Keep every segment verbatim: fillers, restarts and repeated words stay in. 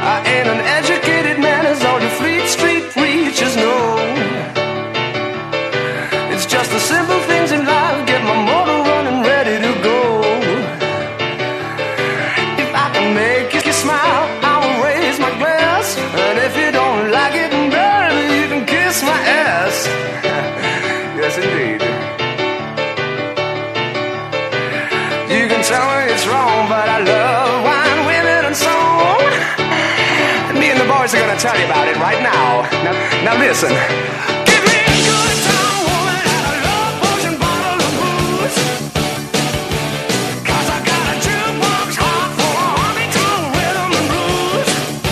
I ain't an educated man as all the Fleet Street preachers know. It's just the simple things in life get my motor running ready to go. If I can make you smile, I will raise my glass. And if you don't like it better, you can kiss my ass. Yes, indeed. You can tell me it's wrong, but I love wine, women, and song. And me and the boys are gonna tell you about it right now. Now, now listen. Give me a good time, woman, and a love potion bottle of booze. 'Cause I got a jukebox heart for a honky-tonk rhythm and blues.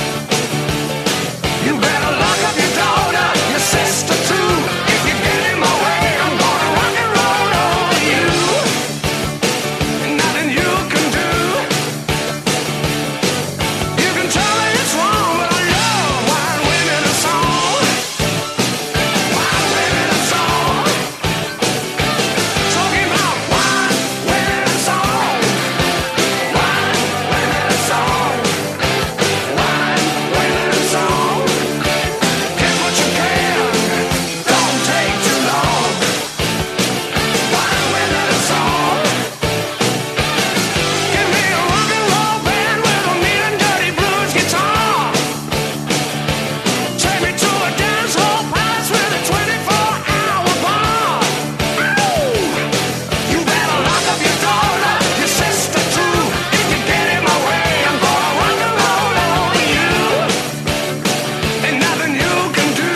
You better lock up your daughter, your sister too. If you get in my way, I'm gonna rock and roll over you. Nothing you can do. You can tell me it's wrong, but I love wine, women, and song. Wine, women, and song. Talking about wine, women, and song. Wine, women, and song. Wine, women, and song. Get what you can, don't take too long. Wine, women, and song. Give me a rock and roll band with a mean and dirty blues guitar. Take me to a dance hall palace with a twenty-four hour bar. Ooh, you better lock up your daughter, your sister too. If you get in my way, I'm gonna rock and roll over you. Ain't nothing you can do.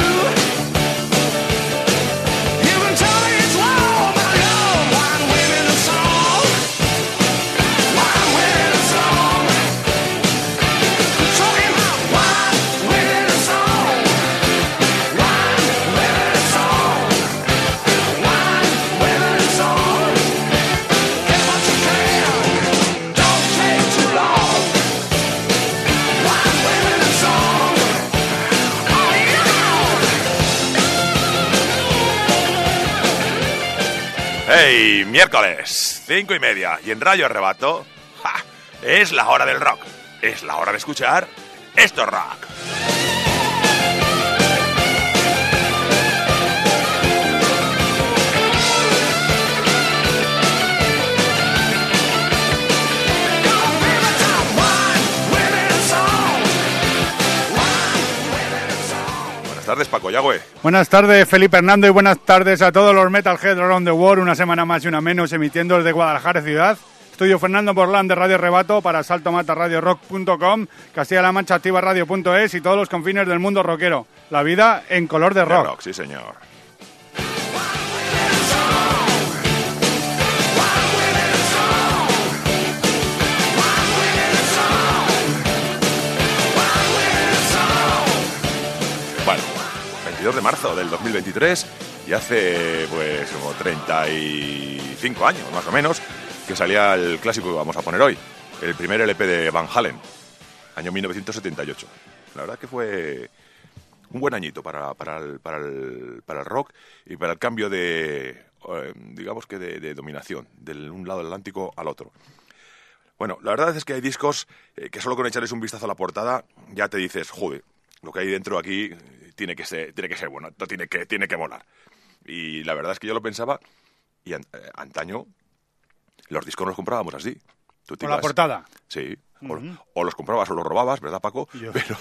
You can tell me it's wrong, but I love wine, women, and song. Wine, women, and song. Talking about wine, women, and song. Wine, women, and song. Wine, women, and song. Get what you can, don't take too long. Wine, women, and song. Oh yeah! ¡Hey! Miércoles, cinco y media, y en Radio Arrebato, ¡ja! Es la hora del rock. Es la hora de escuchar esto es rock. Buenas tardes, Paco Yagüe. Buenas tardes, Felipe Hernando, y buenas tardes a todos los Metalheads around the world. Una semana más y una menos emitiendo desde Guadalajara ciudad. Estudio Fernando Borlán de Radio Rebato para salto mata radio rock punto com, Castilla-La Mancha activa radio punto es y todos los confines del mundo rockero. La vida en color de De rock. rock, sí señor. Bueno, veintidós de marzo del dos mil veintitrés, y hace pues como treinta y cinco años más o menos que salía el clásico que vamos a poner hoy, el primer L P de Van Halen, año mil novecientos setenta y ocho. La verdad que fue un buen añito para, para, el, para, el, para el rock y para el cambio de, eh, digamos que de, de dominación, de un lado del Atlántico al otro. Bueno, la verdad es que hay discos eh, que solo con echarles un vistazo a la portada ya te dices, joder, lo que hay dentro aquí tiene que ser, tiene que ser bueno, tiene que, tiene que molar. Y la verdad es que yo lo pensaba, y an, eh, antaño los discos los comprábamos así. Tú te ¿Con la ibas- portada? Sí. O, Ujú. o los comprabas o los robabas, ¿verdad, Paco? Yo. Pero,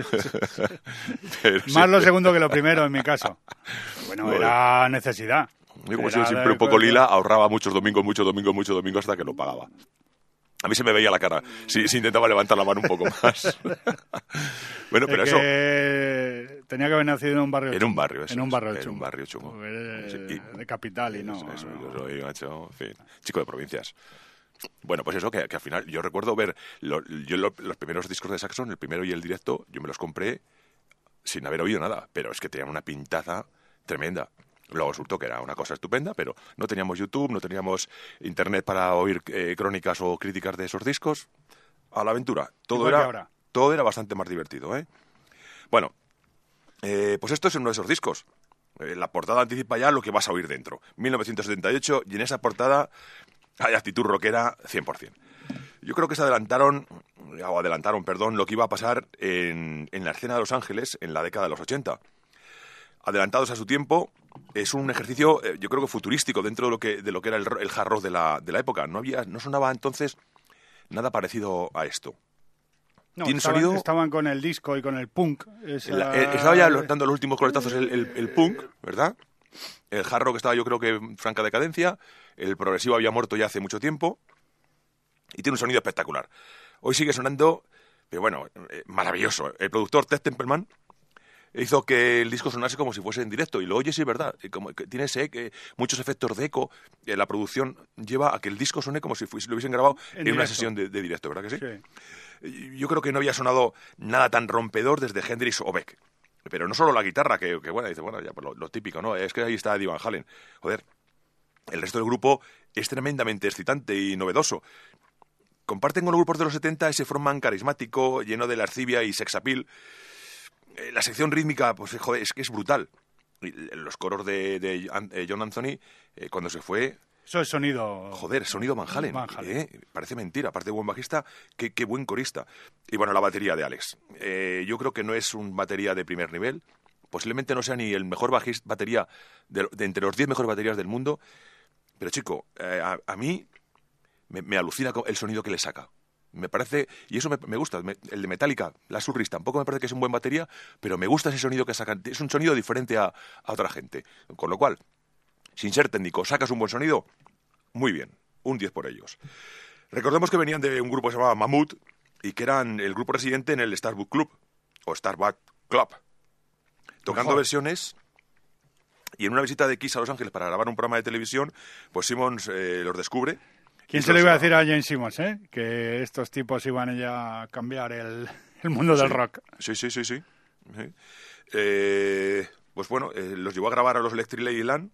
pero Más sí. lo segundo que lo primero en mi caso. Bueno, Bueno. era necesidad. Yo, como he Era sido siempre de- un poco lila, ahorraba muchos domingos, muchos domingos, muchos domingos hasta que lo pagaba. A mí se me veía la cara si, si intentaba levantar la mano un poco más. Bueno, pero Es eso, que tenía que haber nacido en un barrio en chungo. un barrio, eso En un es, barrio en chungo. un barrio chungo. Porque eres Sí, y- de capital y no. Eso, eso, no. yo soy, macho, en fin, chico de provincias. Bueno, pues eso, que, que al final yo recuerdo ver lo- yo lo- los primeros discos de Saxon, el primero y el directo, yo me los compré sin haber oído nada, pero es que tenían una pintaza tremenda. Luego resultó que era una cosa estupenda, pero no teníamos YouTube, no teníamos internet para oír eh, crónicas o críticas de esos discos. A la aventura. Todo Igual que era, ahora. todo era bastante más divertido, ¿eh? Bueno, eh, pues esto es uno de esos discos. Eh, la portada anticipa ya lo que vas a oír dentro. mil novecientos setenta y ocho, y en esa portada hay actitud rockera cien por ciento. Yo creo que se adelantaron, o adelantaron, perdón, lo que iba a pasar en, en la escena de Los Ángeles en la década de los ochenta. Adelantados a su tiempo, es un ejercicio, eh, yo creo que futurístico dentro de lo que, de lo que era el, el hard rock de la, de la época. No había, no sonaba entonces nada parecido a esto. No, ¿Tiene estaban, sonido? estaban con el disco y con el punk. Esa... La, eh, estaba ya dando los últimos coletazos el, el, el punk, ¿verdad? El hard rock estaba yo creo que en franca decadencia, el progresivo había muerto ya hace mucho tiempo y tiene un sonido espectacular. Hoy sigue sonando, pero bueno, eh, maravilloso. El productor Ted Templeman hizo que el disco sonase como si fuese en directo y lo oyes y es verdad, como que tiene ese, que muchos efectos de eco, eh, la producción lleva a que el disco suene como si fuese, lo hubiesen grabado en, en una sesión de, de directo, ¿verdad que sí? Sí. Yo creo que no había sonado nada tan rompedor desde Hendrix o Beck. Pero no solo la guitarra, que, que bueno, dice, bueno, ya pues lo, lo típico, ¿no? Es que ahí está Eddie Van Halen. Joder, el resto del grupo es tremendamente excitante y novedoso. Comparten con los grupos de los setenta ese frontman carismático, lleno de lascivia y sex appeal. Eh, la sección rítmica, pues joder, es que es brutal. Y los coros de, de eh, John Anthony, eh, cuando se fue... Eso es sonido... Joder, sonido Van Halen. Van Halen. ¿Eh? Parece mentira. Aparte de buen bajista, qué, qué buen corista. Y bueno, la batería de Alex. Eh, yo creo que no es un batería de primer nivel. Posiblemente no sea ni el mejor bajista, batería de, de entre los diez mejores baterías del mundo. Pero chico, eh, a, a mí me, me alucina el sonido que le saca. Me parece, y eso me, me gusta, me, el de Metallica, la Surris, tampoco me parece que es un buen batería, pero me gusta ese sonido que sacan. Es un sonido diferente a, a otra gente. Con lo cual, sin ser técnico, sacas un buen sonido, muy bien, un diez por ellos. Recordemos que venían de un grupo que se llamaba Mammoth y que eran el grupo residente en el Starbuck Club, o Starbuck Club, tocando Mejor. versiones. Y en una visita de Kiss a Los Ángeles para grabar un programa de televisión, pues Simmons eh, los descubre. ¿Quién se lo iba a decir a Jane Simmons, eh? Que estos tipos iban ya a cambiar el, el mundo sí, del rock. Sí, sí, sí, sí. sí. Eh, pues bueno, eh, los llevó a grabar a los Electric Ladyland.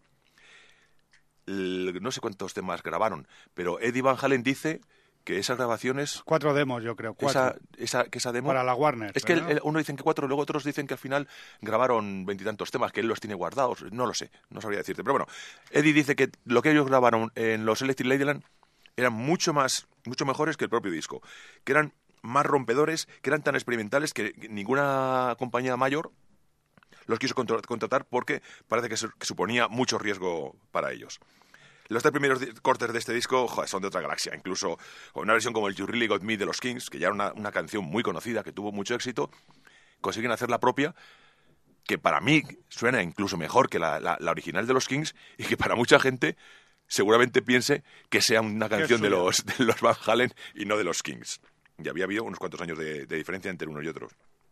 El, no sé cuántos temas grabaron, pero Eddie Van Halen dice que esas grabaciones... Cuatro demos, yo creo, cuatro. Esa, esa, que esa demo... Para la Warner. Es que el, el, uno dicen que cuatro, luego otros dicen que al final grabaron veintitantos temas, que él los tiene guardados. No lo sé, no sabría decirte. Pero bueno, Eddie dice que lo que ellos grabaron en los Electric Ladyland eran mucho más, mucho mejores que el propio disco. Que eran más rompedores, que eran tan experimentales que ninguna compañía mayor los quiso contratar porque parece que, que suponía mucho riesgo para ellos. Los tres primeros cortes de este disco, joder, son de otra galaxia. Incluso una versión como el You Really Got Me de los Kings, que ya era una, una canción muy conocida, que tuvo mucho éxito, consiguen hacer la propia, que para mí suena incluso mejor que la, la, la original de los Kings y que para mucha gente seguramente piense que sea una canción de los, de los Van Halen y no de los Kings. Ya había habido unos cuantos años de, de diferencia entre unos y otros.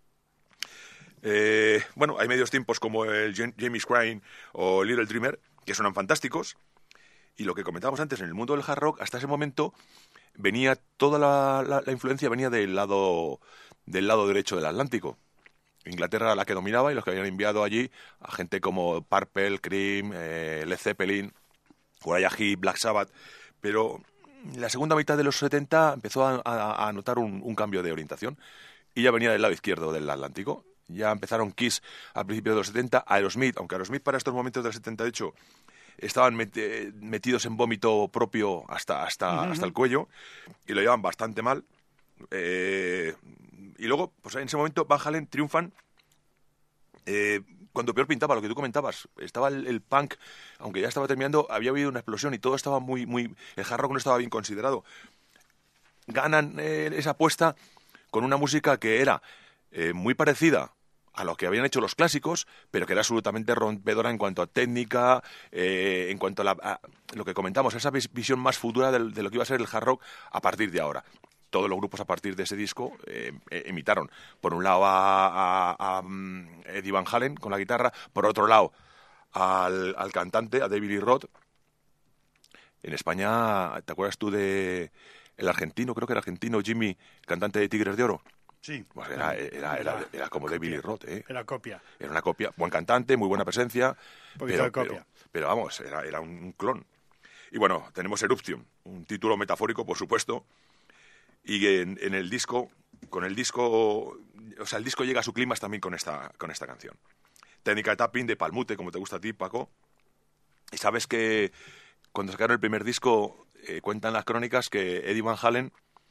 Eh, bueno, hay medios tiempos como el Jamie's Crying o Little Dreamer, que suenan fantásticos. Y lo que comentábamos antes, en el mundo del hard rock, hasta ese momento, venía toda la, la, la influencia venía del lado, del lado derecho del Atlántico. Inglaterra era la que dominaba y los que habían enviado allí a gente como Purple, Cream, eh, Led Zeppelin, Uriah Heep, Black Sabbath. Pero la segunda mitad de los setenta empezó a, a, a notar un, un cambio de orientación y ya venía del lado izquierdo del Atlántico. Ya empezaron Kiss al principio de los setenta, Aerosmith, aunque Aerosmith para estos momentos del setenta y ocho estaban met- metidos en vómito propio hasta, hasta, uh-huh. hasta el cuello y lo llevaban bastante mal. Eh, y luego, pues en ese momento Van Halen triunfan eh, cuando peor pintaba, lo que tú comentabas. Estaba el, el punk, aunque ya estaba terminando, había habido una explosión y todo estaba muy... muy el hard rock no estaba bien considerado. Ganan eh, esa apuesta con una música que era eh, muy parecida a lo que habían hecho los clásicos, pero que era absolutamente rompedora en cuanto a técnica, eh, en cuanto a, la, a lo que comentamos, esa visión más futura de, de lo que iba a ser el hard rock a partir de ahora. Todos los grupos a partir de ese disco eh, eh, imitaron, por un lado a, a, a Eddie Van Halen con la guitarra, por otro lado al, al cantante, a David Lee Roth. En España, ¿te acuerdas tú de el argentino, creo que era argentino, Jimmy, cantante de Tigres de Oro? Sí. Pues era, era, era, era como David Lee Roth, ¿eh? Era copia. Era una copia. Buen cantante, muy buena presencia. Un poquito pero, de copia. Pero, pero vamos, era, era un clon. Y bueno, tenemos Eruption, un título metafórico, por supuesto. Y en, en el disco, con el disco, o sea, el disco llega a su clímax también con esta, con esta canción. Técnica de tapping, de palmute, como te gusta a ti, Paco. Y sabes que cuando sacaron el primer disco, eh, cuentan las crónicas que Eddie Van Halen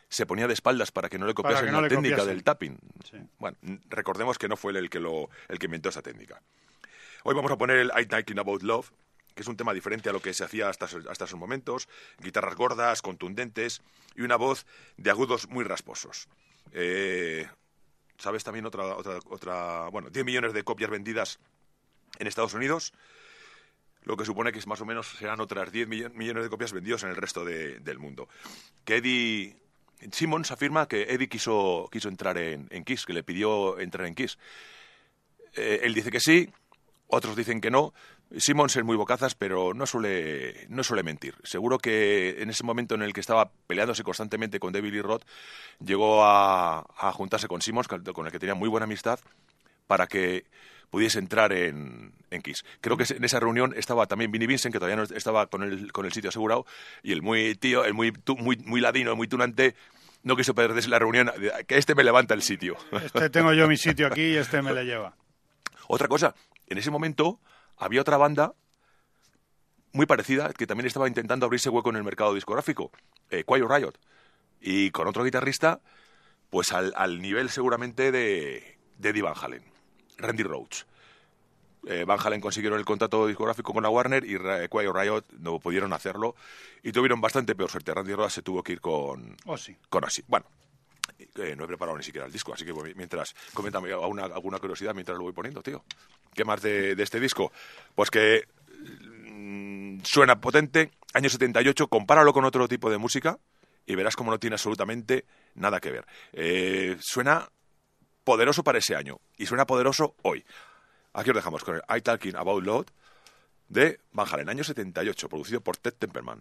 se ponía de espaldas para que no le Para copiasen que no la le técnica copiasen. del tapping. Sí. Bueno, recordemos que no fue él el que, lo, el que inventó esa técnica. Hoy vamos a poner el I'm Talking About Love, que es un tema diferente a lo que se hacía hasta, hasta esos momentos. Guitarras gordas, contundentes y una voz de agudos muy rasposos. Eh, ¿Sabes también otra, otra, otra... Bueno, diez millones de copias vendidas en Estados Unidos, lo que supone que es más o menos serán otras diez millones de copias vendidas en el resto de, del mundo. Que Eddie Simmons afirma que Eddie quiso, quiso entrar en, en Kiss, que le pidió entrar en Kiss. Eh, él dice que sí, otros dicen que no. Simmons es muy bocazas, pero no suele, no suele mentir. Seguro que en ese momento en el que estaba peleándose constantemente con David Lee Roth, llegó a, a juntarse con Simmons, con el que tenía muy buena amistad, para que pudiese entrar en, en Kiss. Creo que en esa reunión estaba también Vinnie Vincent, que todavía no estaba con el, con el sitio asegurado, y el muy tío, el muy, muy, muy ladino, muy tunante, no quiso perderse la reunión, que este me levanta el sitio. Este tengo yo mi sitio aquí y este me le lleva. Otra cosa, en ese momento había otra banda muy parecida que también estaba intentando abrirse hueco en el mercado discográfico, eh, Quiet Riot, y con otro guitarrista, pues al, al nivel seguramente de, de Eddie Van Halen, Randy Rhoads. Eh, Van Halen consiguieron el contrato discográfico con la Warner y eh, Quiet Riot no pudieron hacerlo y tuvieron bastante peor suerte. Randy Rhoads se tuvo que ir con Ozzy. Con Ozzy. Bueno, eh, no he preparado ni siquiera el disco, así que mientras, coméntame alguna, alguna curiosidad mientras lo voy poniendo, tío. ¿Qué más de, de este disco? Pues que mmm, suena potente, año setenta y ocho, compáralo con otro tipo de música y verás cómo no tiene absolutamente nada que ver. Eh, suena poderoso para ese año y suena poderoso hoy. Aquí os dejamos con el I'm Talking About Love de Van Halen, año setenta y ocho, producido por Ted Templeman.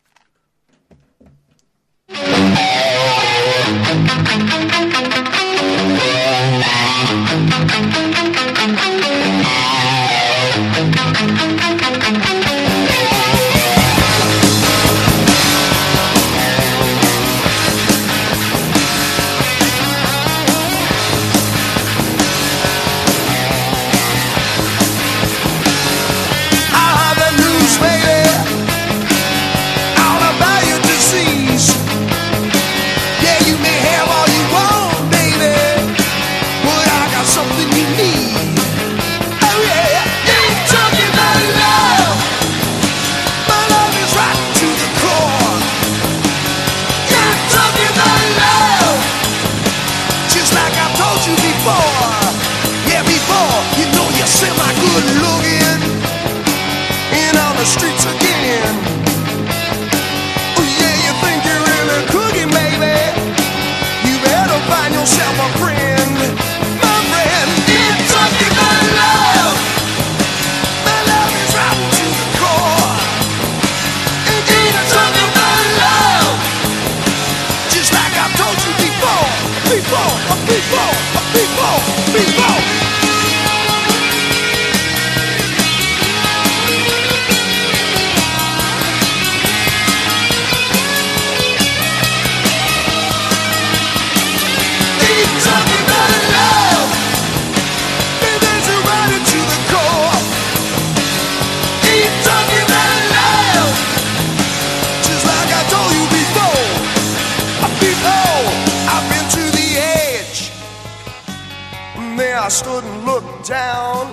stood and looked down.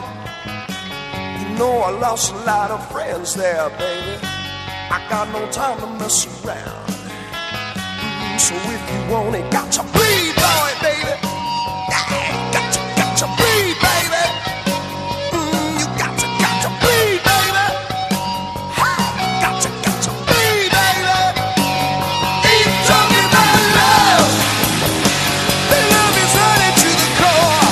You know I lost a lot of friends there, baby. I got no time to mess around. Mm, so if you want it, got to bleed, boy, baby. Yeah, got to, got to bleed, baby. Mm, you got to, got to bleed, baby. Ha, got to, got to bleed, baby. Keep talking about love. The love is running to the core.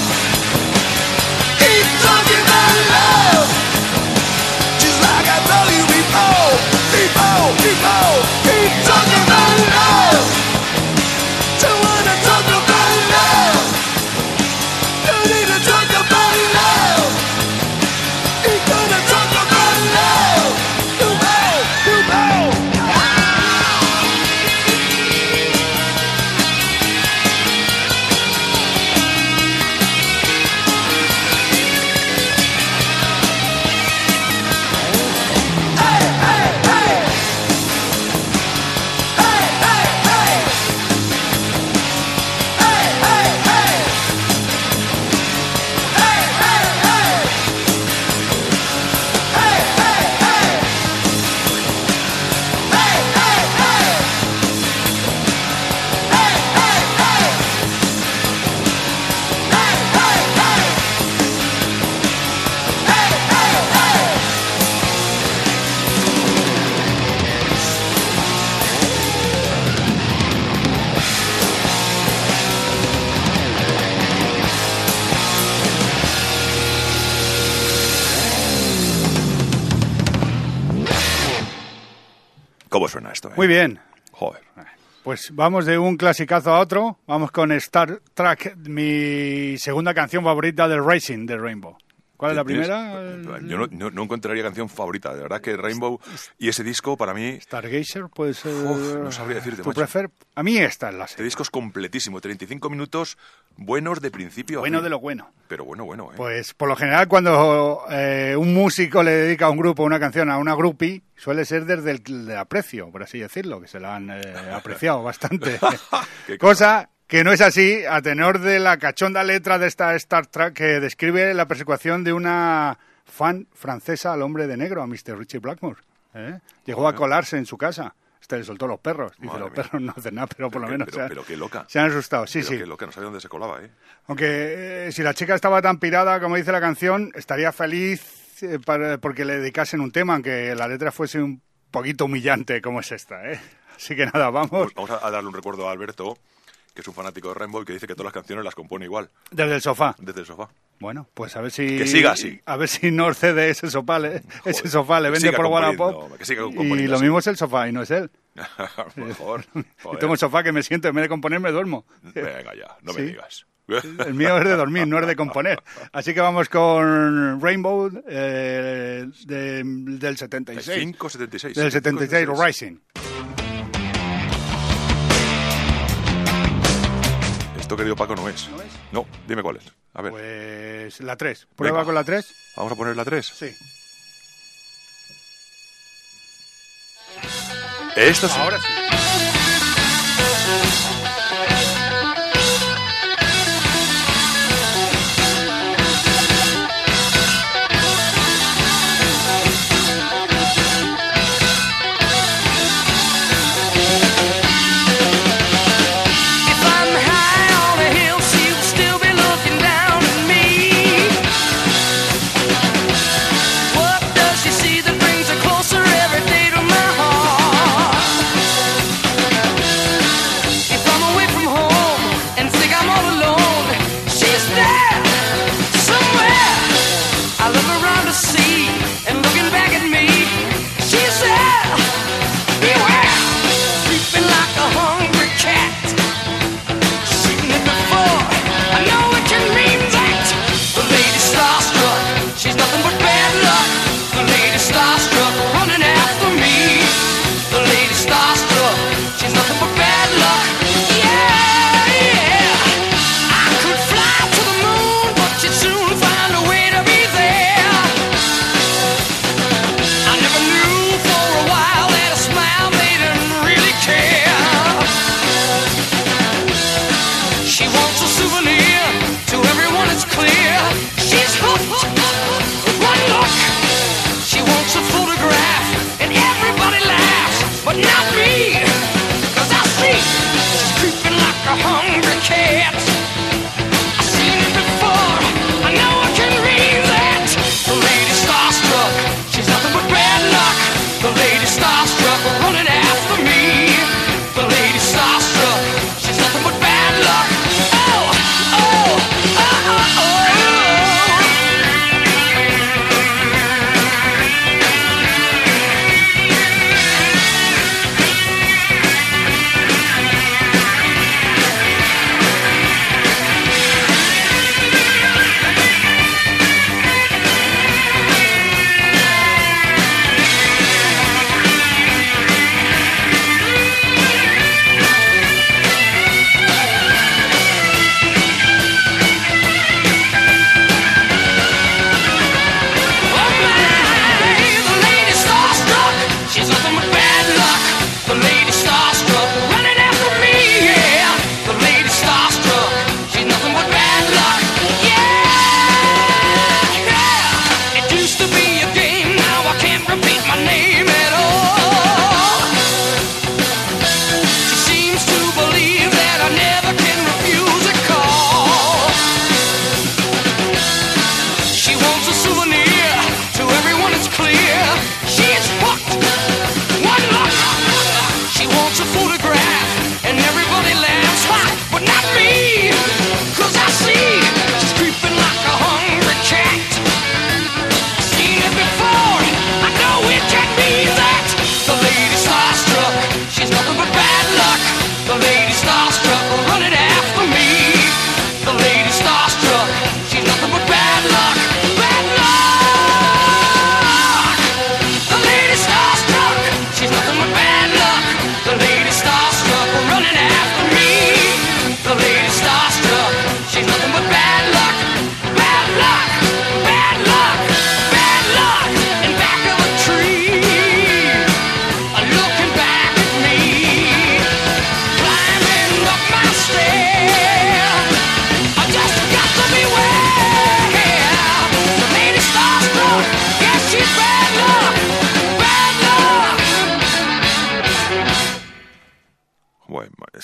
Keep talking about love. Just like I told you before. Before, before. Keep talking about love. Don't wanna talk about ¿Cómo suena esto? Eh? Muy bien. Joder. Pues vamos de un clasicazo a otro. Vamos con Star Trek, mi segunda canción favorita del Racing de Rainbow. ¿Cuál es la primera? Yo no, no, no encontraría canción favorita. De verdad que Rainbow y ese disco para mí... Stargazer puede ser... Uf, no sabría decirte, ¿Tu macho. prefer? A mí esta es la Este serie. disco es completísimo. treinta y cinco minutos buenos de principio a Bueno fin. de lo bueno. Pero bueno, bueno, ¿eh? Pues por lo general cuando eh, un músico le dedica a un grupo una canción a una groupie, suele ser desde el, el aprecio, por así decirlo, que se la han eh, apreciado bastante. Qué Cosa que no es así a tenor de la cachonda letra de esta Star Trek que describe la persecución de una fan francesa al hombre de negro, a mister Richie Blackmore. ¿eh? Llegó Bueno. a colarse en su casa. Este le soltó los perros. Dice, Madre los mía. perros no hacen nada, pero por lo Pero, menos pero, se, han- pero qué loca. se han asustado. Sí, Pero sí. qué loca, no sabía dónde se colaba, ¿eh? Aunque eh, si la chica estaba tan pirada, como dice la canción, estaría feliz eh, para- porque le dedicasen un tema, aunque la letra fuese un poquito humillante como es esta, ¿eh? Así que nada, vamos Pues vamos a, a darle un recuerdo a Alberto, que es un fanático de Rainbow y que dice que todas las canciones las compone igual, desde el sofá. desde el sofá. Bueno, pues a ver si... Que siga así. A ver si no cede ese sofá, ¿eh? ese Joder, sofá, le que vende siga por componiendo, Wallapop. que siga Y componiendo lo así. mismo es el sofá y no es él. Mejor. Yo Joder. tengo un sofá que me siento, en vez de componer me duermo. Venga ya, no Sí. me digas. El mío es de dormir, no es de componer. Así que vamos con Rainbow eh, de- del setenta y seis. cinco setenta y seis. Del setenta y seis, Rising. Esto, querido Paco, no es. ¿No es? No, dime cuál es. A ver, Pues la tres. ¿Prueba Venga. con la tres? vamos a poner la tres. Sí. Esto sí. Ahora sí. If I'm high on a hill, she will still be looking down at me. What does she see that brings her closer every day to my heart? If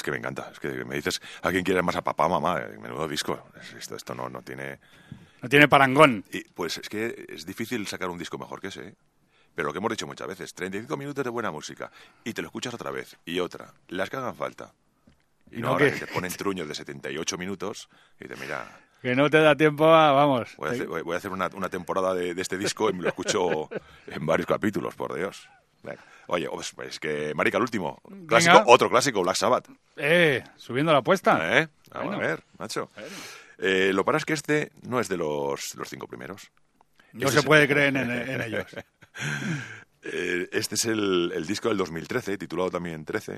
es que me encanta. Es que me dices a quién quieres más, a papá o mamá. Menudo disco. Esto, esto no, no tiene... No tiene parangón. Y, pues es que es difícil sacar un disco mejor que ese, ¿eh? Pero lo que hemos dicho muchas veces, treinta y cinco minutos de buena música y te lo escuchas otra vez y otra, las que hagan falta. Y no, no ahora que... que te ponen truños de setenta y ocho minutos y te mira... Que no te da tiempo a... Vamos. Voy a hacer, voy a hacer una, una temporada de, de este disco y me lo escucho en varios capítulos, por Dios. Bueno, oye, pues, pues que marica, el último. Clásico, Venga. otro clásico, Black Sabbath. Eh, subiendo la apuesta. ¿Eh? Vamos Bueno. a ver, macho. Eh, lo que pasa es que este no es de los, los cinco primeros. No Este se es- puede creer en, en ellos. Eh, este es el, el disco del dos mil trece, titulado también trece.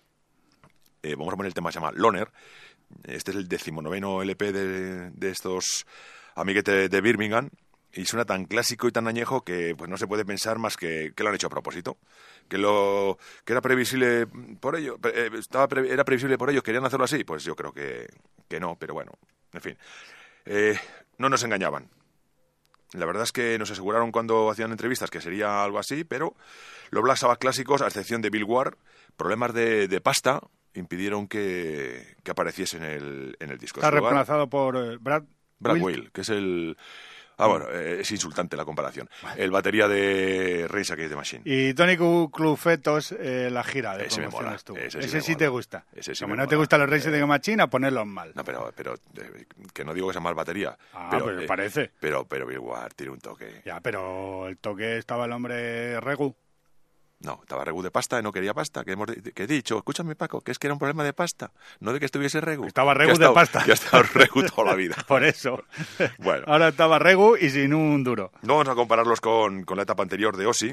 Eh, vamos a poner el tema que se llama Loner. Este es el decimonoveno L P de, de estos amiguetes de Birmingham. Y suena tan clásico y tan añejo que pues no se puede pensar más que, que lo han hecho a propósito. Que lo que era previsible por ello, eh, estaba pre- era previsible por ello, querían hacerlo así. Pues yo creo que, que no, pero bueno, en fin. Eh, no nos engañaban. La verdad es que nos aseguraron cuando hacían entrevistas que sería algo así, pero los Black Sabbath clásicos, a excepción de Bill Ward, problemas de, de pasta impidieron que, que apareciese en el, en el disco. Está En su lugar, reemplazado por eh, Brad, Brad Will. Will, que es el... Ah, bueno, eh, es insultante la comparación. El batería de Rage Against the Machine. Y Tony Clufetos, eh, la gira de Ese me promoción mola, estuvo. ese Ese sí sí, me te mola. gusta. Ese sí Como me no te mola. gustan los Reyes Eh, de Machine, a ponerlos mal. No, pero, pero eh, que no digo que sea mal batería. Ah, pero parece. Pero, pero Bill Ward tiene un toque. Ya, pero el toque estaba el hombre Regu. No, estaba Regu de pasta y no quería pasta. Que, hemos, que he dicho, escúchame Paco, que es que era un problema de pasta, no de que estuviese Regu. Estaba Que Regu ha de estado- pasta. Que ha estado Regu toda la vida. Por eso. Bueno. Ahora estaba Regu y sin un duro. No vamos a compararlos con, con la etapa anterior de Ozzy,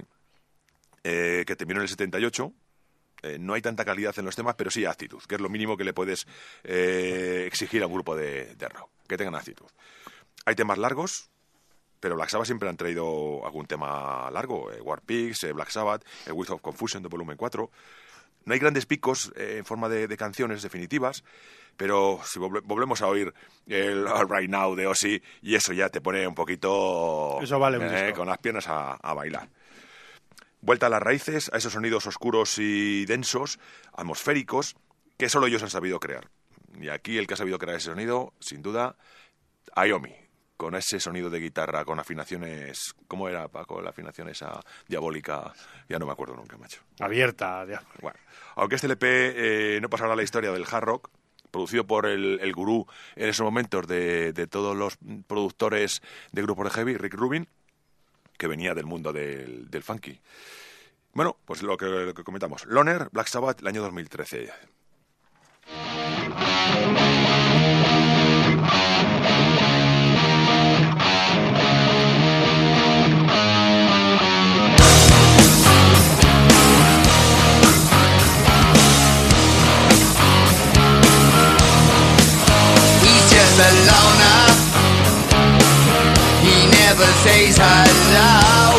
eh, que terminó en el setenta y ocho. Eh, no hay tanta calidad en los temas, pero sí actitud, que es lo mínimo que le puedes eh, exigir a un grupo de, de rock, que tengan actitud. Hay temas largos, pero Black Sabbath siempre han traído algún tema largo. Eh, War Pigs, eh, Black Sabbath, el With of Confusion de volumen cuatro. No hay grandes picos eh, en forma de, de canciones definitivas, pero si volve- volvemos a oír el All Right Now de Ozzy, y eso ya te pone un poquito Eso vale un eh, disco. con las piernas a, a bailar. Vuelta a las raíces, a esos sonidos oscuros y densos, atmosféricos, que solo ellos han sabido crear. Y aquí el que ha sabido crear ese sonido, sin duda, Iommi, con ese sonido de guitarra, con afinaciones... ¿Cómo era, Paco, la afinación esa diabólica? Ya no me acuerdo nunca, macho. Abierta. Ya. Bueno, aunque este L P eh, no pasará a la historia del hard rock, producido por el, el gurú en esos momentos de, de todos los productores de grupos de heavy, Rick Rubin, que venía del mundo del, del funky. Bueno, pues lo que, lo que comentamos. Loner, Black Sabbath, el año dos mil trece. He's just a loner. He never says hello.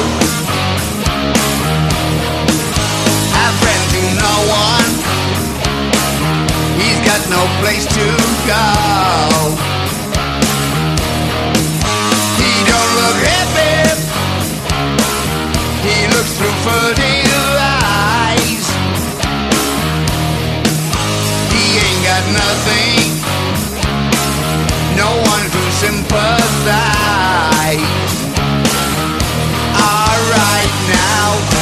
Have friends who know one. He's got no place to go. He don't look happy. He looks through fertile eyes. He ain't got nothing. No one to sympathize. All right now.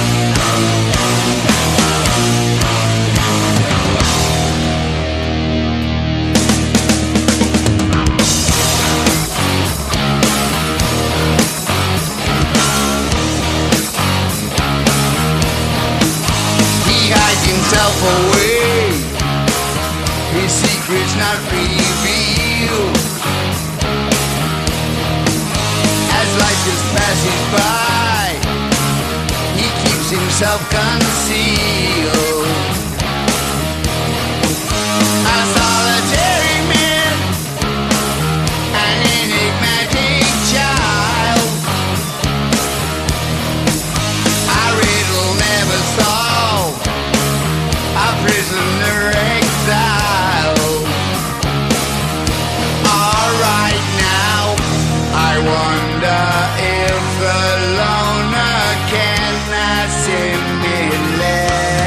He hides himself away. His secret's not revealed. As life just passes by, he keeps himself concealed. A solitary man, an enigmatic child, a riddle never solved, a prisoner exile. All right now, I wonder if the loner can assimilate.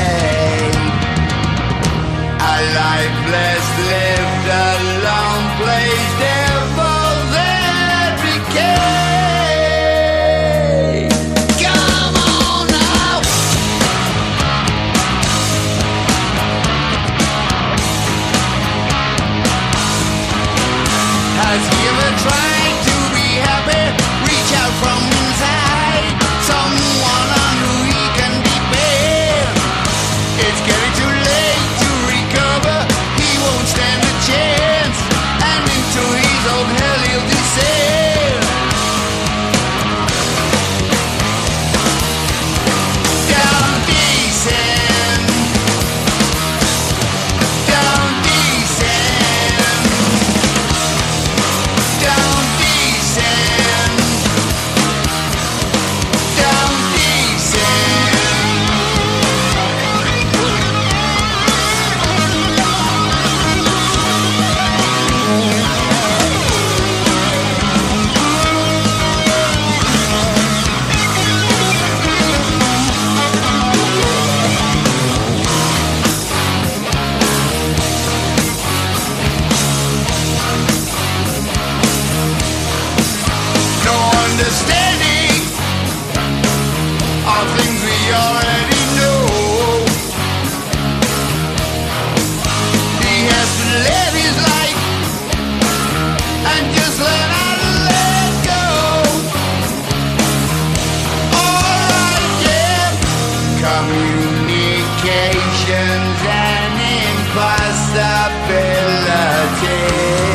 understanding of things we already know. He has to live his life and just let out let go. Alright, yeah. Communications and impossibility.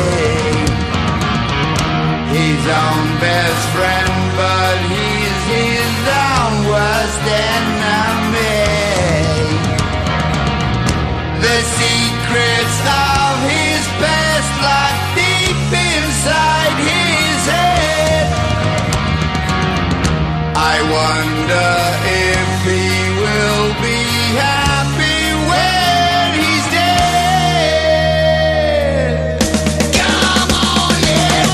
His own best friend, but he's his own worst enemy. The secrets of his past lie deep inside his head. I wonder if he will be happy when he's dead. Come on, yeah.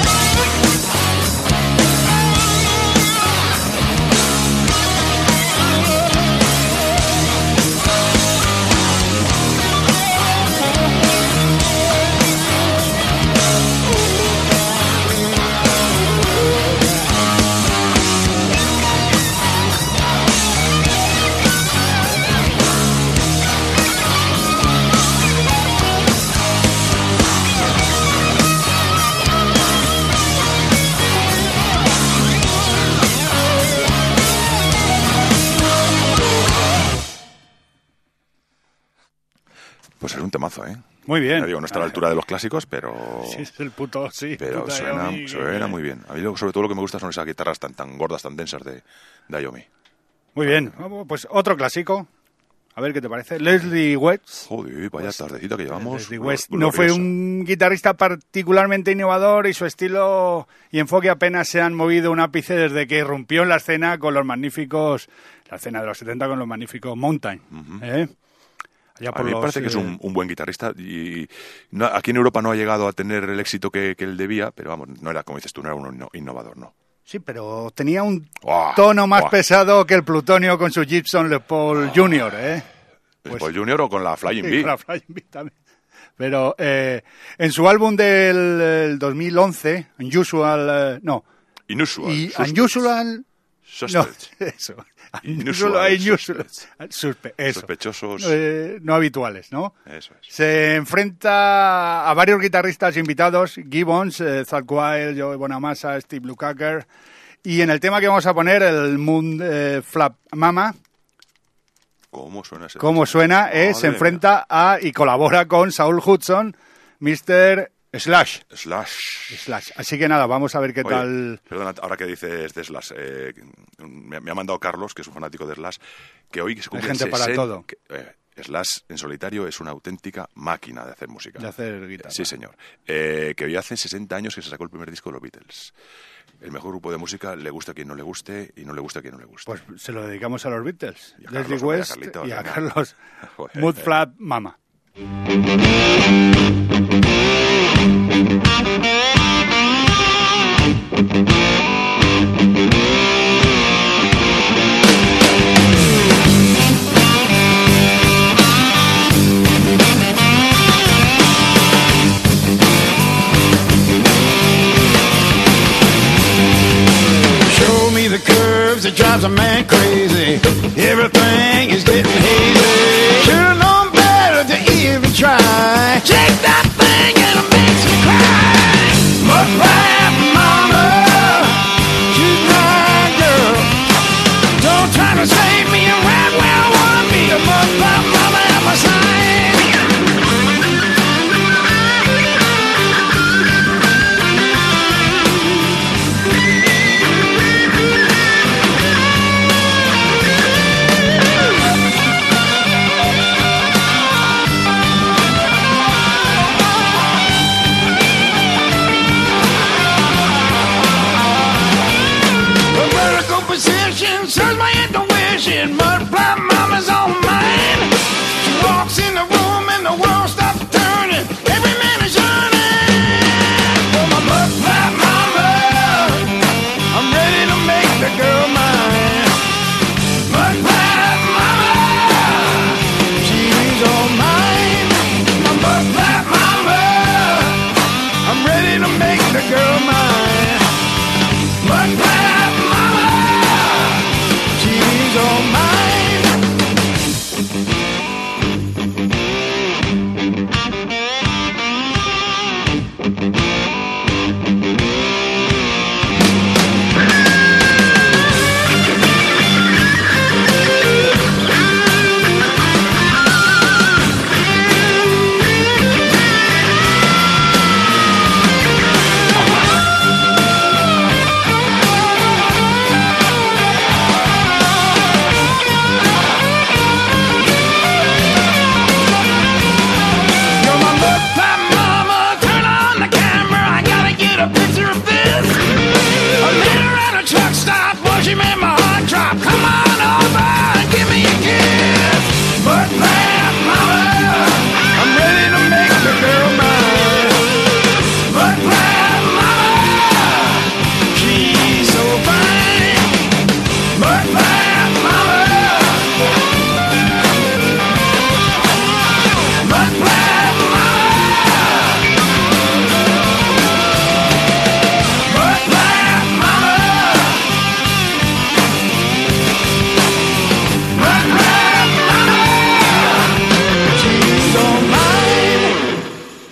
Pues es un temazo, ¿eh? Muy bien. Ya digo, no está a la altura de los clásicos, pero... Sí, es el puto, sí. Pero puta suena, Yomi, suena que- muy bien. A mí lo- sobre todo lo que me gusta son esas guitarras tan, tan gordas, tan densas de, de Ayomi. Muy bien. Vamos, pues otro clásico. A ver qué te parece. Leslie West. Joder, vaya tardecita que llevamos. Leslie Glo- West no fue gloriosa. un guitarrista particularmente innovador y su estilo y enfoque apenas se han movido un ápice desde que irrumpió en la escena con los magníficos, la escena de los setenta con los magníficos Mountain. ¿eh? Allá A por mí me los, parece que es eh, un, un buen guitarrista y no- aquí en Europa no ha llegado a tener el éxito que, que él debía, pero vamos, no era, como dices tú, no era un inno- innovador, ¿no? Sí, pero tenía un Buah, tono más buah. pesado que el plutonio con su Gibson Les Paul junior, ¿eh? Pues, Pues- Junior o con la Flying Sí, Bee. con la Flying Bee también. Pero eh, en su álbum del el dos mil once, Unusual, eh, no, Inusual. y Suspects. Unusual, no, Suspects. eso, Inusual, Unusual, unusual, suspects. suspe- eso. Sospechosos. Eh, no habituales, ¿no? Eso es. Se enfrenta a varios guitarristas invitados, Gibbons, eh, Zakk Wylde, Joey Bonamassa, Steve Lukather, y en el tema que vamos a poner, el Moon eh, Flap Mama, ¿Cómo suena ese? ¿cómo suena? Eh, Madre se mía. enfrenta a y colabora con Saul Hudson, mister Slash. Slash. Slash. Así que nada, vamos a ver qué Oye, tal. Perdona, ahora que dices de Slash, eh, me, me ha mandado Carlos, que es un fanático de Slash, que hoy que se cumple gente para sesenta todo. que, eh, Slash en solitario es una auténtica máquina de hacer música. De hacer guitarra. Sí, señor. Eh, que hoy hace sesenta años que se sacó el primer disco de los Beatles. El mejor grupo de música, le gusta a quien no le guste y no le gusta a quien no le guste. Pues se lo dedicamos a los Beatles, Y a Leslie Carlos, hombre, a West Carlitos, y a venga. Carlos Joder. Mood Flap Mama. Show me the curves that drives a man crazy. Everything is getting hazy. Should've known better to even try. Take that thing and it makes me cry. Mud flap mama, she's my girl. Don't try to save me right where I wanna be. A mud flap mama at my side. A vertical position serves my intuition. Mud flap mama's on mine. She walks in the room and the world stops turning. Every man is yearning for my mud flap mama. I'm ready to make the girl mine. Mud flap mama, she's all mine. My mud flap mama, I'm ready to make the girl mine. Mud flap picture of this. A later at a truck stop, watch him in my heart drop. Come on over and give me a kiss. But man, mama, I'm ready to make the girl mine. But man, mama, she's so fine. But man, mama, but man, mama, but man, mama, but man, mama, she's so mine.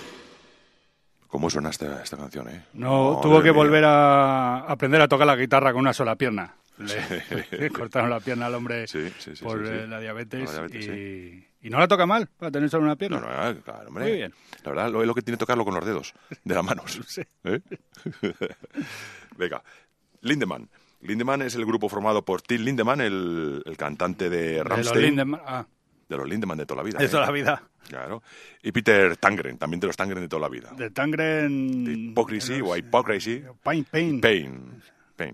¿Cómo suena esta, esta canción, eh? No, Madre tuvo que mía. volver a aprender a tocar la guitarra con una sola pierna. Le, le cortaron la pierna al hombre Sí, sí, sí, por sí, sí. eh, la diabetes, La diabetes, y, y no la toca mal para tener solo una pierna. No, no, claro, hombre. Muy bien. La verdad, lo, es lo que tiene tocarlo con los dedos de las manos. Sí. ¿Eh? Venga, Lindemann. Lindemann es el grupo formado por Till Lindemann, el, el cantante de De los Rammstein. Lindemann, ah, De los Lindemann de toda la vida. de ¿eh? toda la vida. Claro. Y Peter Tangren, también de los Tangren de toda la vida. De Tangren... De Hypocrisy o Hypocrisy. Pain, Pain. Pain. Pain.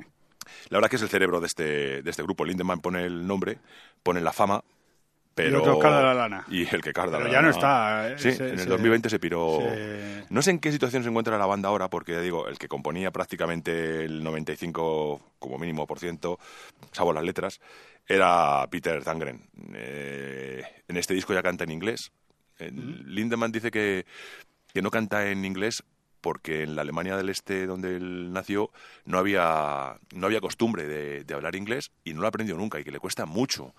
La verdad que es el cerebro de este, de este grupo. Lindemann pone el nombre, pone la fama, pero... Y otro carda la lana. Y el que carda Pero la ya no lana. está, ¿eh? Sí, Se- en el se- dos mil veinte se piró... se- No sé en qué situación se encuentra la banda ahora, porque ya digo, el que componía prácticamente el noventa y cinco como mínimo por ciento, salvo las letras, era Peter Tangren. Eh, en este disco ya canta en inglés. El- Lindemann dice que, que no canta en inglés porque en la Alemania del Este, donde él nació, no había, no había costumbre de, de hablar inglés y no lo ha aprendido nunca, y que le cuesta mucho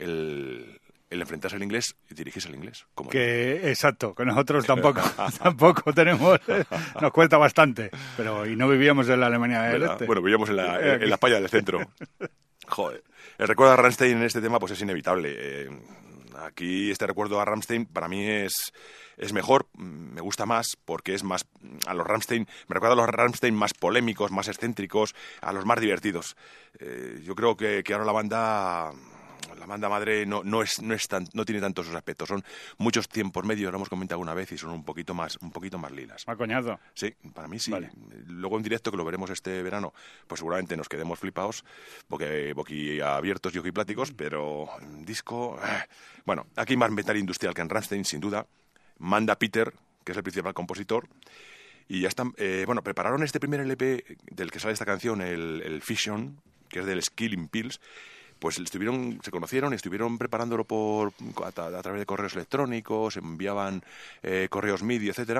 el, el enfrentarse al inglés y dirigirse al inglés. Como Que, exacto, que nosotros tampoco, tampoco tenemos, eh, nos cuesta bastante, pero y no vivíamos en la Alemania del ¿verdad? Este. Bueno, vivíamos en la, en, en la playa del centro. Joder. El recuerdo a Rammstein en este tema pues es inevitable. Eh, aquí este recuerdo a Rammstein para mí es, es mejor, me gusta más, porque es más a los Rammstein, me recuerda a los Rammstein más polémicos, más excéntricos, a los más divertidos. Eh, yo creo que, que ahora la banda... La banda madre no, no, es, no, es tan, no tiene tantos esos aspectos. Son muchos tiempos medios, lo hemos comentado una vez, y son un poquito más, un poquito más lilas. Más coñazo. Sí, para mí sí. Vale. Luego en directo, que lo veremos este verano, pues seguramente nos quedemos flipados, porque boquiabiertos y ojipláticos, pero en disco... eh. Bueno, aquí hay más metal industrial que en Rammstein, sin duda. Manda Peter, que es el principal compositor, y ya están... Eh, bueno, prepararon este primer L P del que sale esta canción, el, el Fission, que es del Skilling Pills. Pues estuvieron, se conocieron y estuvieron preparándolo por a, a través de correos electrónicos, enviaban eh, correos M I D I, etcétera.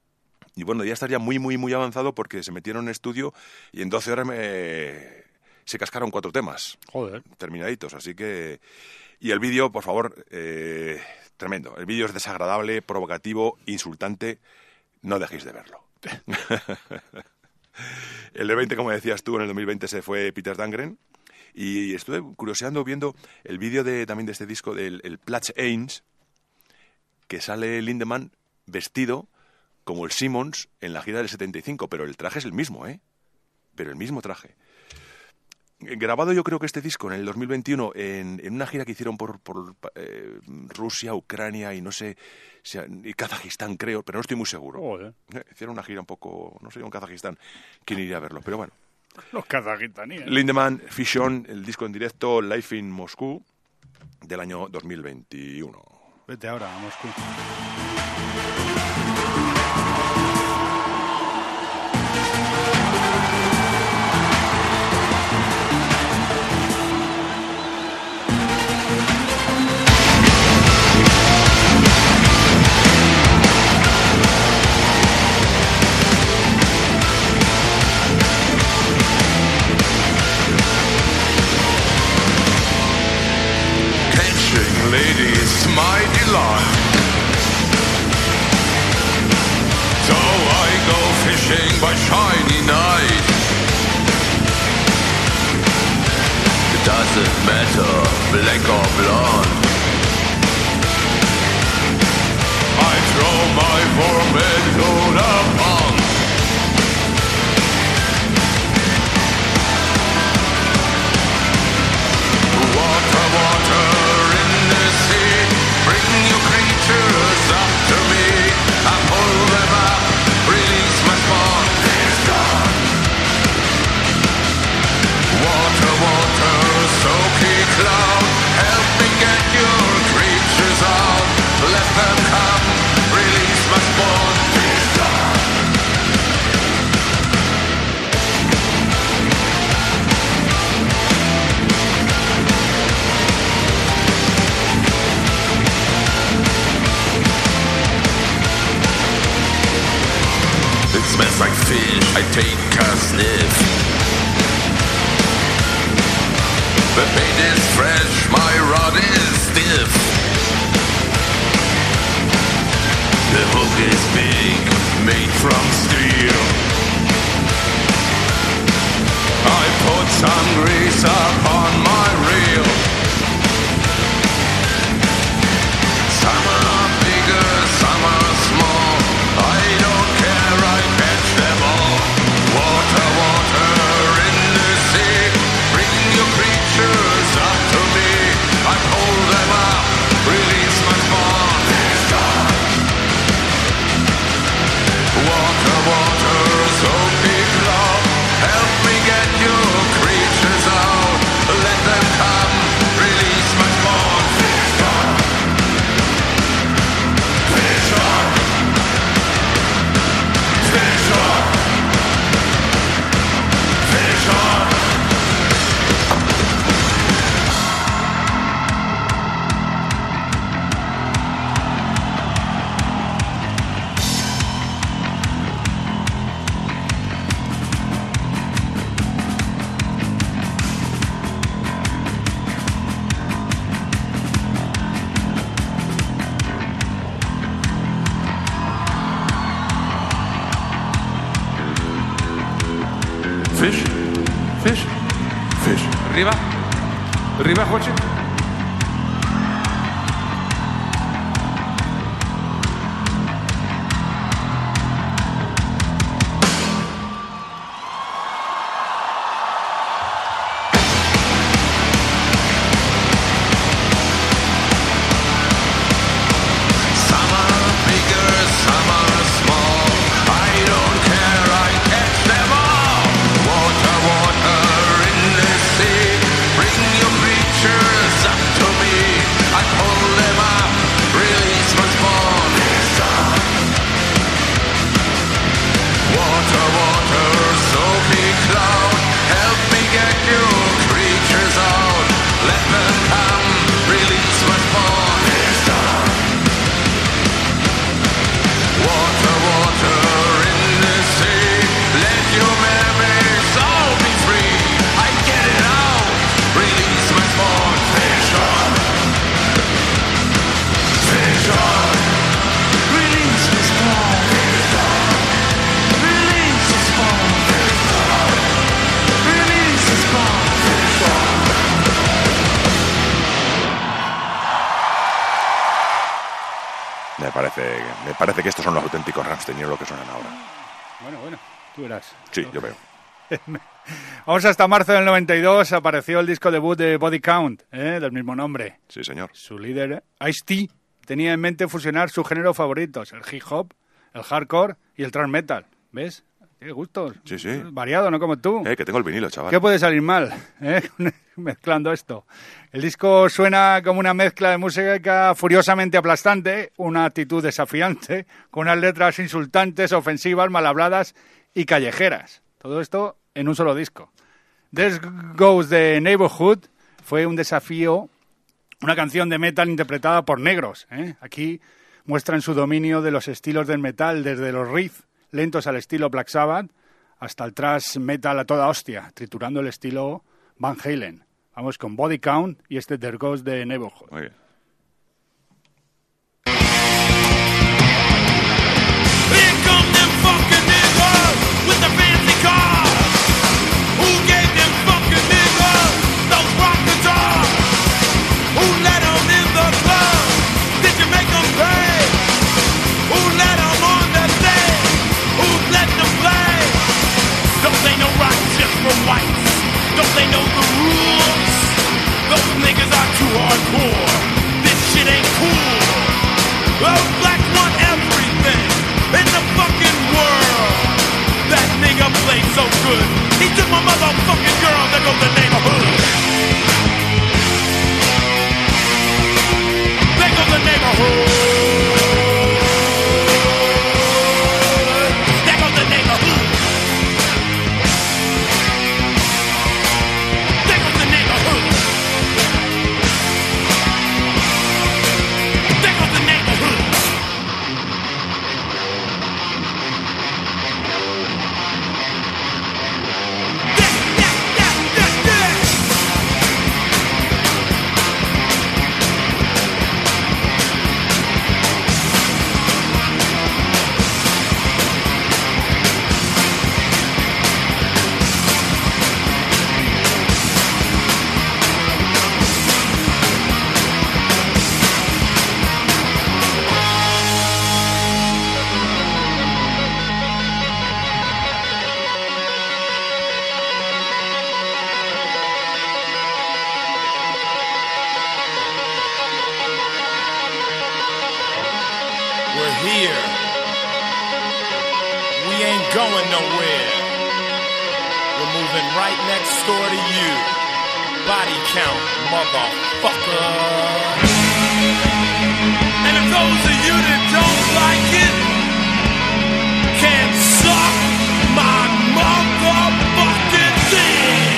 Y bueno, ya estaría muy, muy, muy avanzado, porque se metieron en estudio y en doce horas me, se cascaron cuatro temas Joder. terminaditos. Así que... Y el vídeo, por favor, eh, tremendo. El vídeo es desagradable, provocativo, insultante. No dejéis de verlo. El de veinte, como decías tú, en el dos mil veinte se fue Peter Tangren. Y estuve curioseando viendo el vídeo de, también de este disco, del el Platz Eins, que sale Lindemann vestido como el Simmons en la gira del setenta y cinco, pero el traje es el mismo, ¿eh? Pero el mismo traje. Grabado yo creo que este disco en el dos mil veintiuno en, en una gira que hicieron por, por eh, Rusia, Ucrania y no sé, si, y Kazajistán creo, pero no estoy muy seguro. Joder. Eh, hicieron una gira un poco, no sé, en Kazajistán, quién iría a verlo, pero bueno. Los kazajistaníes. Lindemann, Fission, el disco en directo Live in Moscú del año dos mil veintiuno. Vete ahora a Moscú. Dancing ladies, my delight. So I go fishing by shiny night. It doesn't matter, black or blonde. I throw my form into the pond. Water, water in the sea, bring your creatures up to me. I pull them up, release my spawn. There's a sniff. The paint is fresh, my rod is stiff. The hook is big, made from steel. I put some grease upon my reel. Some are bigger, some are small. I don't care, I catch them all. Water, water in the sea. Bring your creatures up to me. I hold them up, release my spawn. Water, water, soapy cloud. Help me get your creatures out. Let them come, release my spawn. Fish on. Fish on. Fish on. Fish on. Fish, fish, fish. Arriba, arriba, Jorge. Some are bigger, some are small. I don't care, I catch them all. Water, water in the sea. Bring your creatures up to me. I pull them up, release my spawn. Water, water, soapy cloud. Help me get your creatures out. Let them come, release my spawn. Water, water in the sea. Let your memories all be free. I get it out. Release my spawn. Fish on. Fish on. Release my spawn. Fish on. Release the spawn. Fish on. Release the spawn. Fish on. Me parece, me parece que estos son los auténticos Rammstein y no lo que suenan ahora. Bueno, bueno, tú verás. Sí, yo veo. Vamos hasta marzo del noventa y dos, apareció el disco debut de Body Count, ¿eh? Del mismo nombre. Sí, señor. Su líder, Ice-T, tenía en mente fusionar sus géneros favoritos, el hip hop, el hardcore y el thrash metal. ¿Ves? Qué gustos. Sí, sí. Variado, no como tú. Eh, que tengo el vinilo, chaval. ¿Qué puede salir mal, eh? mezclando esto? El disco suena como una mezcla de música furiosamente aplastante, una actitud desafiante, con unas letras insultantes, ofensivas, mal habladas y callejeras. Todo esto en un solo disco. There Goes the Neighborhood fue un desafío, una canción de metal interpretada por negros, ¿eh? Aquí muestran su dominio de los estilos del metal, desde los riffs lentos al estilo Black Sabbath hasta el thrash metal a toda hostia, triturando el estilo Van Halen. Vamos con Body Count y este There Goes the Neighborhood. Muy bien. Here come them fucking niggas with the fancy cars. Who gave them fucking niggas those rock guitars? Who let them in the club? Did you make them pay? Who let them on the stage? Who let them play? Don't they know rock just for whites? Don't they know the rules? Those niggas are too hardcore. This shit ain't cool. Those blacks want everything in the fucking world. That nigga played so good. He took my motherfucking girl. There goes the neighborhood. There goes the neighborhood. There goes the neighborhood. There goes the neighborhood. There goes the neighborhood. going nowhere. We're moving right next door to you. Body count, motherfucker. And if those of you that don't like it can suck my motherfucking dick.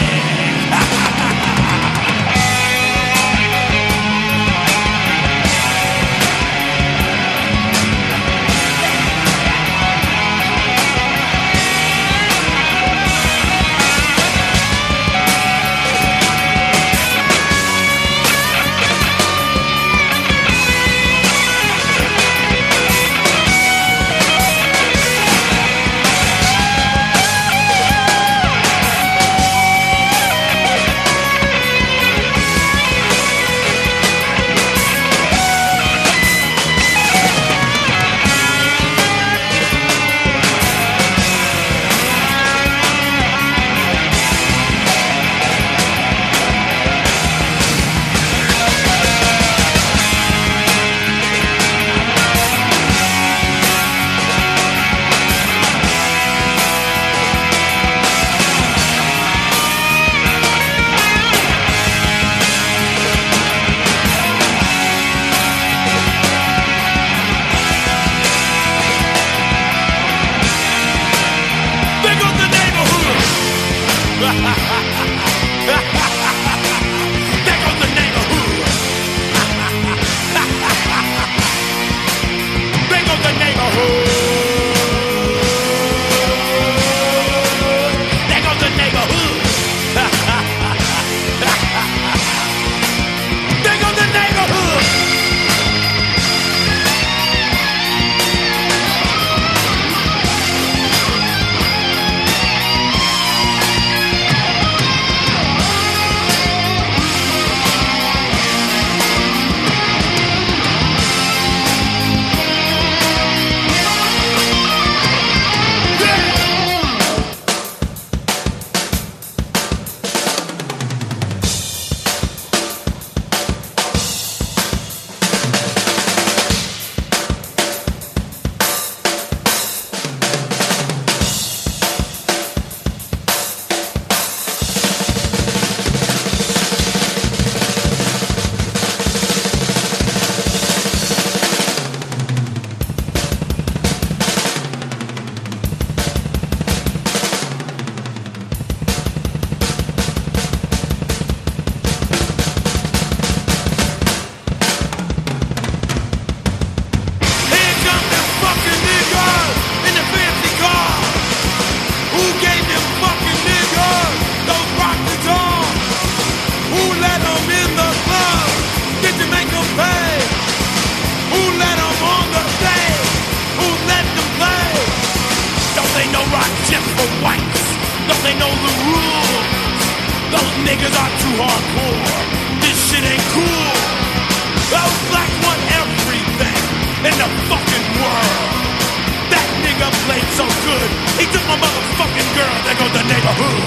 niggas are too hardcore. This shit ain't cool. Those blacks want everything in the fucking world. That nigga played so good. He took my motherfucking girl. There goes the neighborhood.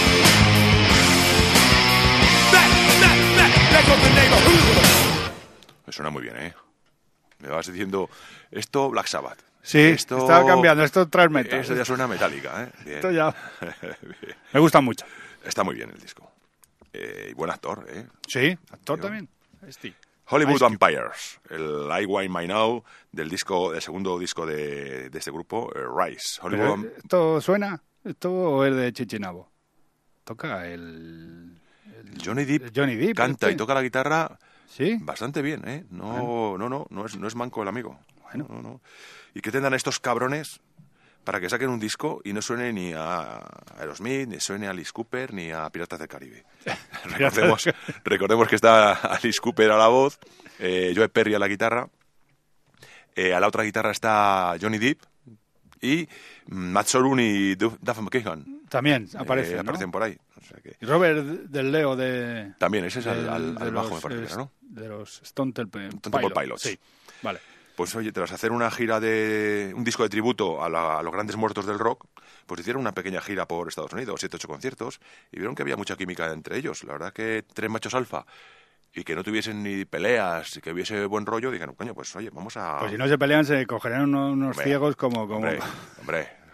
That, that, that, there goes the neighborhood. Me suena muy bien, ¿eh? Me vas diciendo, esto Black Sabbath. Sí, esto, estaba cambiando, esto trae metal. Esto ya suena metálica, ¿eh? Bien. Esto ya... Me gusta mucho. Está muy bien el disco. Eh, y buen actor, ¿eh? Sí, actor Yo. también. Este. Hollywood Ice Cube. Vampires, el I Wine My Now del disco, del segundo disco de, de este grupo, eh, Rise. Hollywood Pero, Vamp- ¿esto suena? ¿Esto es de Chichinabo? Toca el... el- Johnny Depp, el Johnny Depp. canta este. y toca la guitarra ¿Sí? bastante bien, ¿eh? No, no, no, no es, no es manco el amigo. Bueno. No, no. ¿Y qué tendrán estos cabrones para que saquen un disco y no suene ni a Aerosmith, ni suene a Alice Cooper, ni a Piratas del Caribe? recordemos, recordemos que está Alice Cooper a la voz, eh, Joe Perry a la guitarra, eh, a la otra guitarra está Johnny Depp y Matt Sorum y Duff Duff McKagan. También Eh, aparecen, ¿no? aparecen por ahí. O sea que Y Robert del Leo de... también ese es al, del- al, de al bajo, los, me parece, que eh, era, ¿no? De los Stone Temple Stone Temple Pilots. Pilots. Sí, vale. Pues oye, tras hacer una gira de... un disco de tributo a, la- a los grandes muertos del rock, pues hicieron una pequeña gira por Estados Unidos, siete, ocho conciertos, y vieron que había mucha química entre ellos. La verdad que tres machos alfa, y que no tuviesen ni peleas, y que hubiese buen rollo, dijeron, coño, pues oye, vamos a... Pues si no se pelean, se cogerán unos, unos Hombre, ciegos como... como... Hombre, hombre,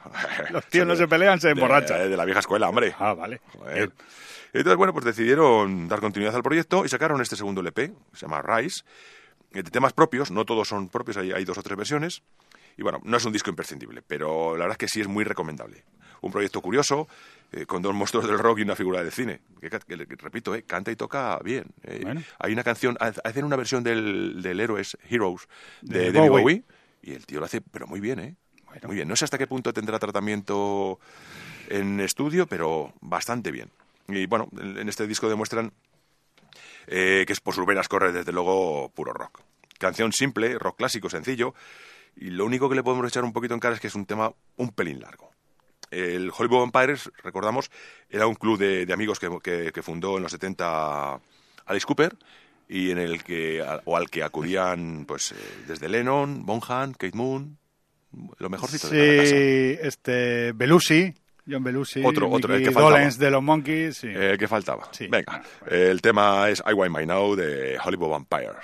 Los tíos no se pelean, se emborrachan. De, de la vieja escuela, hombre. Ah, vale. Joder. Bien. Entonces, bueno, pues decidieron dar continuidad al proyecto y sacaron este segundo L P, que se llama Rise, de temas propios, no todos son propios, hay, hay dos o tres versiones. Y bueno, no es un disco imprescindible, pero la verdad es que sí es muy recomendable. Un proyecto curioso, eh, con dos monstruos del rock y una figura del cine. Que, que, que, repito, eh, canta y toca bien. Eh, Bueno. Hay una canción, hacen una versión del, del Héroes, Heroes, de, De de David Bowie. Bowie, y el tío lo hace, pero muy bien, ¿eh? Bueno. Muy bien. No sé hasta qué punto tendrá tratamiento en estudio, pero bastante bien. Y bueno, en en este disco demuestran eh, que es por sus venas corre desde luego puro rock. Canción simple, rock clásico, sencillo, y lo único que le podemos echar un poquito en cara es que es un tema un pelín largo. El Hollywood Vampires, recordamos, era un club de, de amigos que, que, que fundó en los setenta Alice Cooper, y en el que o al que acudían pues eh, desde Lennon, Bonham, Kate Moon, lo mejorcito de cada casa. Sí, este, Belushi, John Belushi, Otro, otro, el Mickey que faltaba. Dolenz de los Monkeys, sí. Eh, ¿Qué faltaba? Sí. Venga, el tema es I Want My Now de Hollywood Vampires.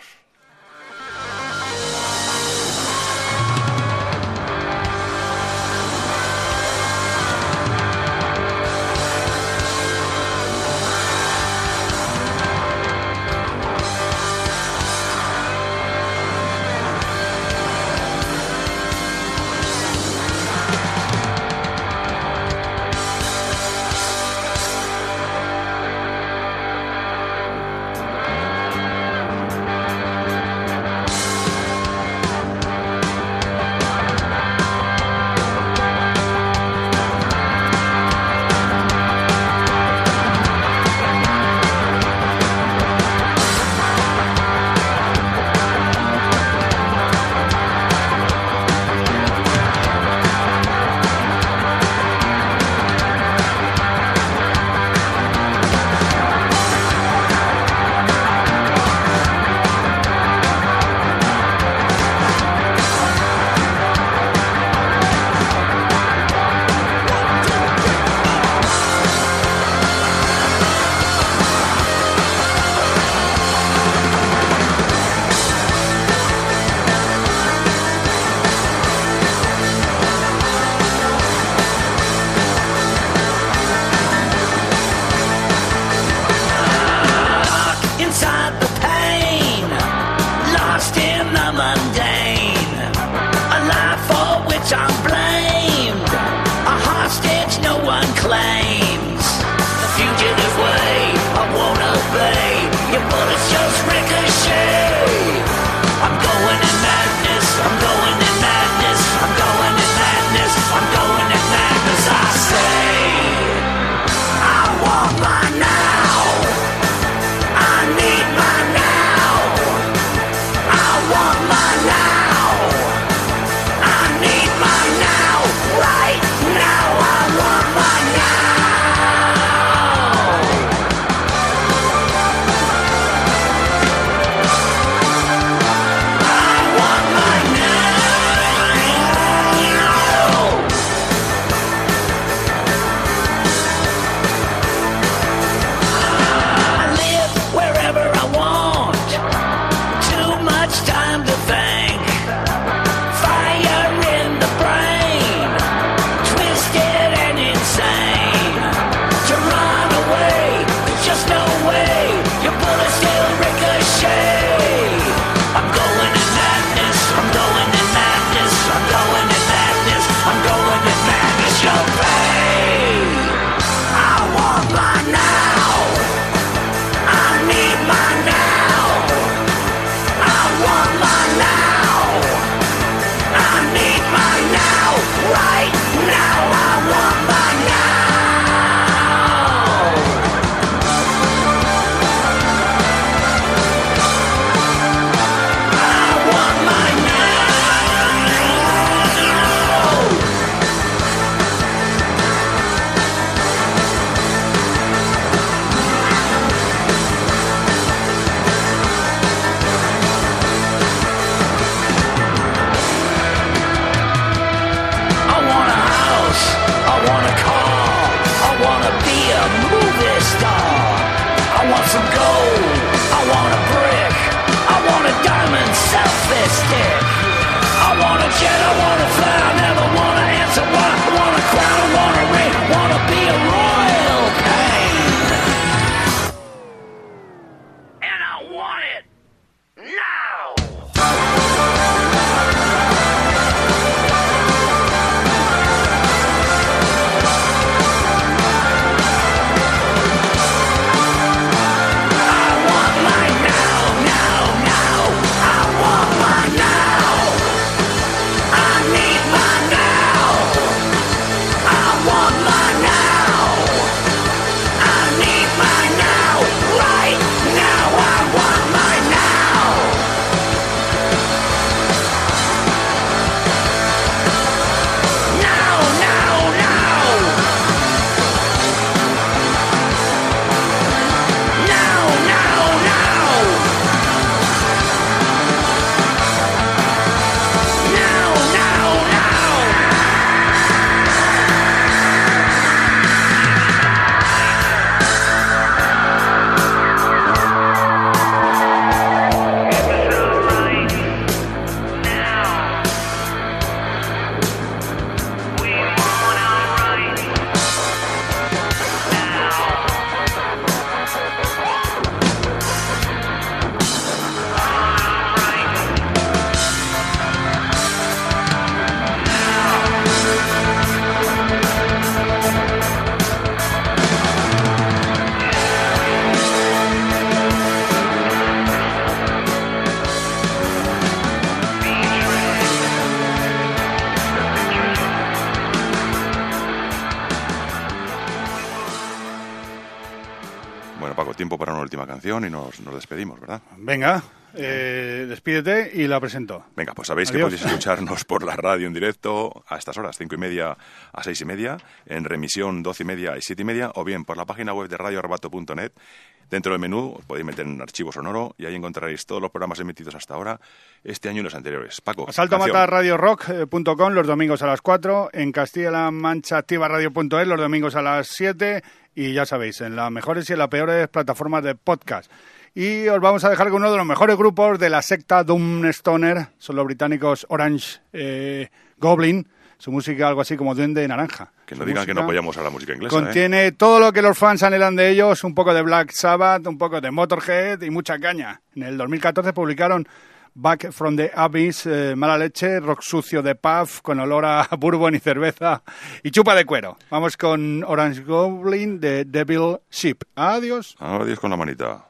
Inside the pain, lost in the mundane, a life for which I'm blamed, a hostage no one claims, the fugitive way, I won't obey, your bullets just ricochet, I'm going in madness, I'm going in madness, I'm going in madness, I'm going in madness, I say, I want my now. I need my now. I want my now. I need my now. Right now, I want my now. I want my now. I live wherever I want. Too much time to think. Fire in the brain. Twisted and insane. To run away, there's just no way. Your bullets still ricochet. I'm going in madness. I'm going in madness. I'm going in madness. I'm going in madness. Your pain. I want my now. I need my now. I want my now. I need my now. Right now, I want my now. I want my now. I want a house, I want a car, I want to be a movie star. I want some gold, I want a brick, I want a diamond selfie stick. I want a jet, I want to fly, I never want to answer why. I want a Bueno, Paco, tiempo para una última canción y nos, nos despedimos, ¿verdad? Venga, eh, despídete y la presento. Venga, pues sabéis Adiós. que podéis escucharnos por la radio en directo a estas horas, cinco y media a seis y media, en remisión doce y media y siete y media, o bien por la página web de radio arrebato punto net. Dentro del menú os podéis meter en un archivo sonoro y ahí encontraréis todos los programas emitidos hasta ahora, este año y los anteriores. Paco, Asalto a canción. matar radio rock punto com los domingos a las cuatro, en Castilla-La Mancha activa radio punto es los domingos a las siete y ya sabéis, en las mejores y en las peores plataformas de podcast. Y os vamos a dejar con uno de los mejores grupos de la secta Doom Stoner, son los británicos Orange eh, Goblin, su música algo así como Duende Naranja. Que Su no digan que no música apoyamos a la música inglesa, Contiene ¿eh? todo lo que los fans anhelan de ellos, un poco de Black Sabbath, un poco de Motorhead y mucha caña. En el dos mil catorce publicaron Back from the Abyss, eh, mala leche, rock sucio de puff, con olor a bourbon y cerveza y chupa de cuero. Vamos con Orange Goblin de Devil Ship. Adiós. Adiós con la manita.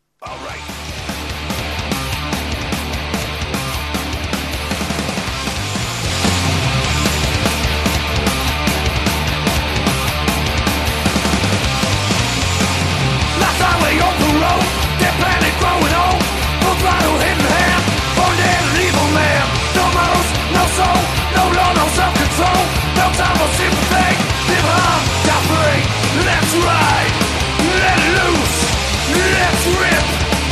Last highway on the road, their planet growing old. Full throttle in hand, born dead and evil man. No morals, no soul, no law, no self-control. No time for sympathy, live hard, die free. Let's ride, let it loose, let's rip.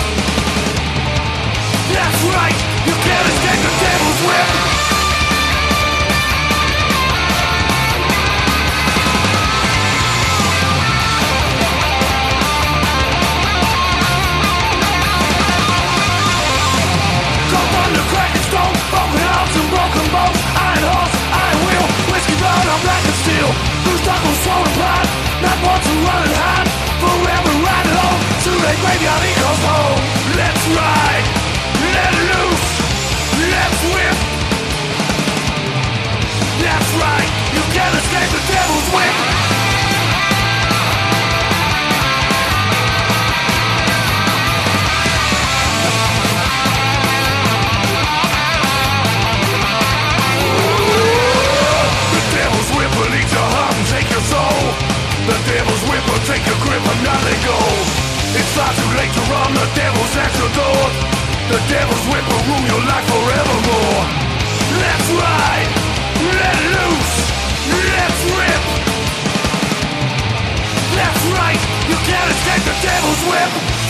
That's right, you can't escape the devil's whip. Broken arms and broken bones, iron horse, iron wheel, whiskey blood on black and steel. Whose knuckles swollen apart, not one to run and hide. Forever riding home, to the graveyard he goes home. Let's ride, let it loose, let's whip. That's right, you can't escape the devil's whip. The devil's whip will take your grip and not let go. It's far too late to run, the devil's at your door. The devil's whip will rule your life forevermore. Let's ride, let loose, let's rip. That's right, you can't escape the devil's whip.